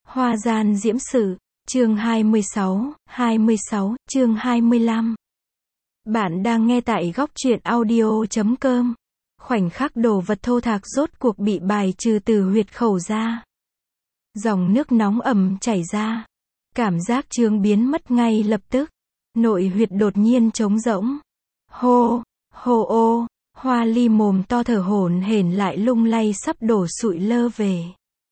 Hoa gian diễm sự, chương 26, chương 25. Bạn đang nghe tại góc truyện audio.com. Khoảnh khắc đồ vật thô thạc rốt cuộc bị bài trừ từ huyệt khẩu ra. Dòng nước nóng ẩm chảy ra. Cảm giác chướng biến mất ngay lập tức. Nội huyệt đột nhiên trống rỗng. Hô, hô ô, Hoa Ly mồm to thở hổn hển lại lung lay sắp đổ sụi lơ về.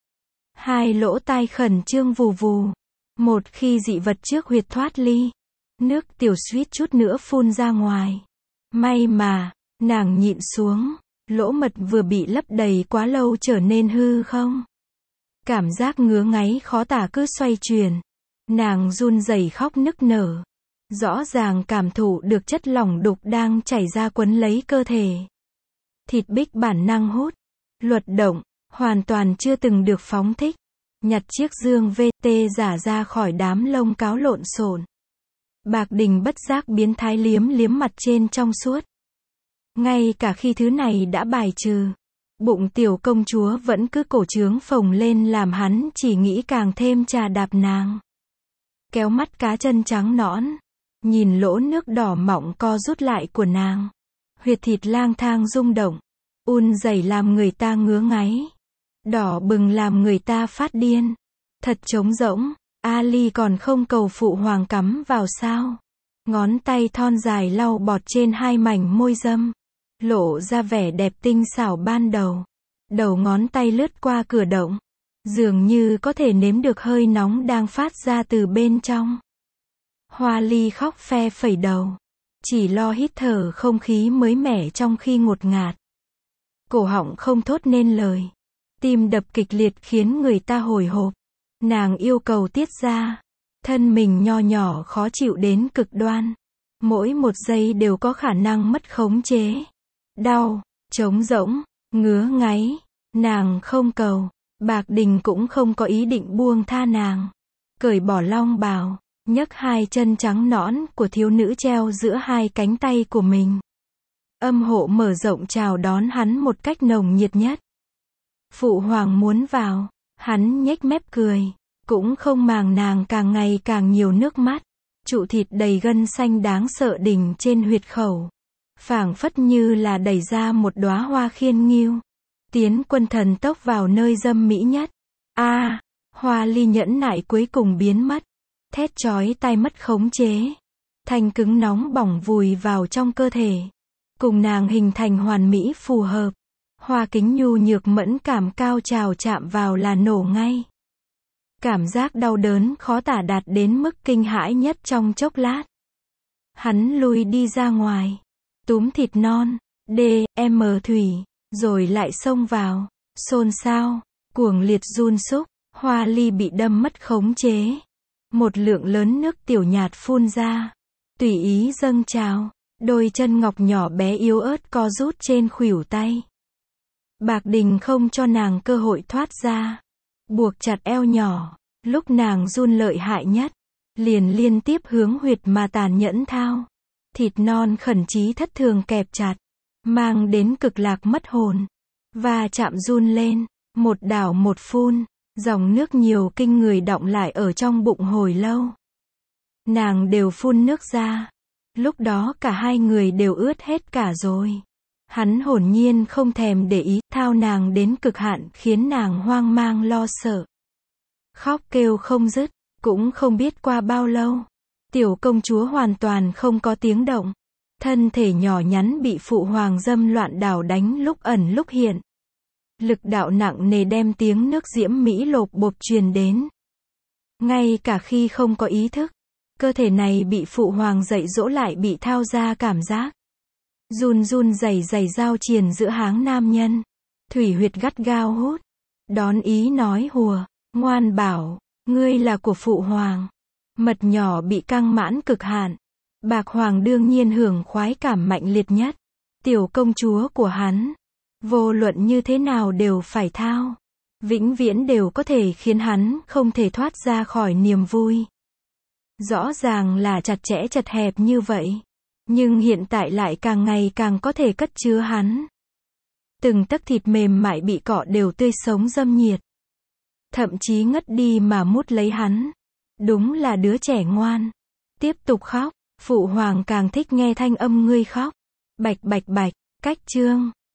Hai lỗ tai khẩn trương vù vù. Một khi dị vật trước huyệt thoát ly, nước tiểu suýt chút nữa phun ra ngoài. May mà, nàng nhịn xuống, lỗ mật vừa bị lấp đầy quá lâu trở nên hư không. Cảm giác ngứa ngáy khó tả cứ xoay chuyển. Nàng run rẩy khóc nức nở. Rõ ràng cảm thụ được chất lỏng đục đang chảy ra quấn lấy cơ thể. Thịt bích bản năng hút, luật động, hoàn toàn chưa từng được phóng thích. Nhặt chiếc dương VT giả ra khỏi đám lông cáo lộn xộn. Bạc Đình bất giác biến thái liếm liếm mặt trên trong suốt. Ngay cả khi thứ này đã bài trừ, bụng tiểu công chúa vẫn cứ cổ trướng phồng lên làm hắn chỉ nghĩ càng thêm trà đạp nàng. Kéo mắt cá chân trắng nõn, nhìn lỗ nước đỏ mọng co rút lại của nàng. Huyệt thịt lang thang rung động, rẩy làm người ta ngứa ngáy. Đỏ bừng làm người ta phát điên. Thật trống rỗng, Ali còn không cầu phụ hoàng cắm vào sao. Ngón tay thon dài lau bọt trên hai mảnh môi dâm. Lộ ra vẻ đẹp tinh xảo ban đầu. Đầu ngón tay lướt qua cửa động. Dường như có thể nếm được hơi nóng đang phát ra từ bên trong. Hoa Ly khóc phe phẩy đầu. Chỉ lo hít thở không khí mới mẻ trong khi ngột ngạt. Cổ họng không thốt nên lời. Tim đập kịch liệt khiến người ta hồi hộp. Nàng yêu cầu tiết ra. Thân mình nho nhỏ khó chịu đến cực đoan. Mỗi một giây đều có khả năng mất khống chế. Đau, trống rỗng, ngứa ngáy. Nàng không cầu. Bạc Đình cũng không có ý định buông tha nàng. Cởi bỏ long bào, nhấc hai chân trắng nõn của thiếu nữ treo giữa hai cánh tay của mình. Âm hộ mở rộng chào đón hắn một cách nồng nhiệt nhất. Phụ hoàng muốn vào, hắn nhếch mép cười, cũng không màng nàng càng ngày càng nhiều nước mắt. Trụ thịt đầy gân xanh đáng sợ đỉnh trên huyệt khẩu. Phảng phất như là đẩy ra một đóa hoa khiên nghiêu. Tiến quân thần tốc vào nơi dâm mỹ nhất. Hoa Ly nhẫn nại cuối cùng biến mất. Thét chói tai mất khống chế. Thanh cứng nóng bỏng vùi vào trong cơ thể. Cùng nàng hình thành hoàn mỹ phù hợp. Hoa kính nhu nhược mẫn cảm cao trào chạm vào là nổ ngay. Cảm giác đau đớn khó tả đạt đến mức kinh hãi nhất trong chốc lát. Hắn lùi đi ra ngoài. Túm thịt non, thủy, rồi lại xông vào. Xôn xao, cuồng liệt run xúc, Hoa Ly bị đâm mất khống chế. Một lượng lớn nước tiểu nhạt phun ra. Tùy ý dâng trào. Đôi chân ngọc nhỏ bé yếu ớt co rút trên khuỷu tay. Bạc Đình không cho nàng cơ hội thoát ra. Buộc chặt eo nhỏ. Lúc nàng run lợi hại nhất, liền liên tiếp hướng huyệt mà tàn nhẫn thao. Thịt non khẩn chí thất thường kẹp chặt. Mang đến cực lạc mất hồn. Và chạm run lên. Một đảo một phun. Dòng nước nhiều kinh người đọng lại ở trong bụng hồi lâu. Nàng đều phun nước ra. Lúc đó cả hai người đều ướt hết cả rồi. Hắn hồn nhiên không thèm để ý, thao nàng đến cực hạn khiến nàng hoang mang lo sợ. Khóc kêu không dứt, cũng không biết qua bao lâu. Tiểu công chúa hoàn toàn không có tiếng động. Thân thể nhỏ nhắn bị phụ hoàng dâm loạn đảo đánh lúc ẩn lúc hiện. Lực đạo nặng nề đem tiếng nước diễm mỹ lộp bộp truyền đến. Ngay cả khi không có ý thức, cơ thể này bị phụ hoàng dạy dỗ lại bị thao ra cảm giác. Run run rẩy rẩy giao triền giữa háng nam nhân. Thủy huyệt gắt gao hút. Đón ý nói hùa, ngoan bảo, ngươi là của phụ hoàng. Mật nhỏ bị căng mãn cực hạn. Bạc hoàng đương nhiên hưởng khoái cảm mạnh liệt nhất. Tiểu công chúa của hắn. Vô luận như thế nào đều phải thao. Vĩnh viễn đều có thể khiến hắn không thể thoát ra khỏi niềm vui. Rõ ràng là chặt chẽ chật hẹp như vậy. Nhưng hiện tại lại càng ngày càng có thể cất chứa hắn. Từng tấc thịt mềm mại bị cọ đều tươi sống dâm nhiệt. thậm chí ngất đi mà mút lấy hắn. Đúng là đứa trẻ ngoan. Tiếp tục khóc, phụ hoàng càng thích nghe thanh âm ngươi khóc. Bạch bạch bạch, cách chương.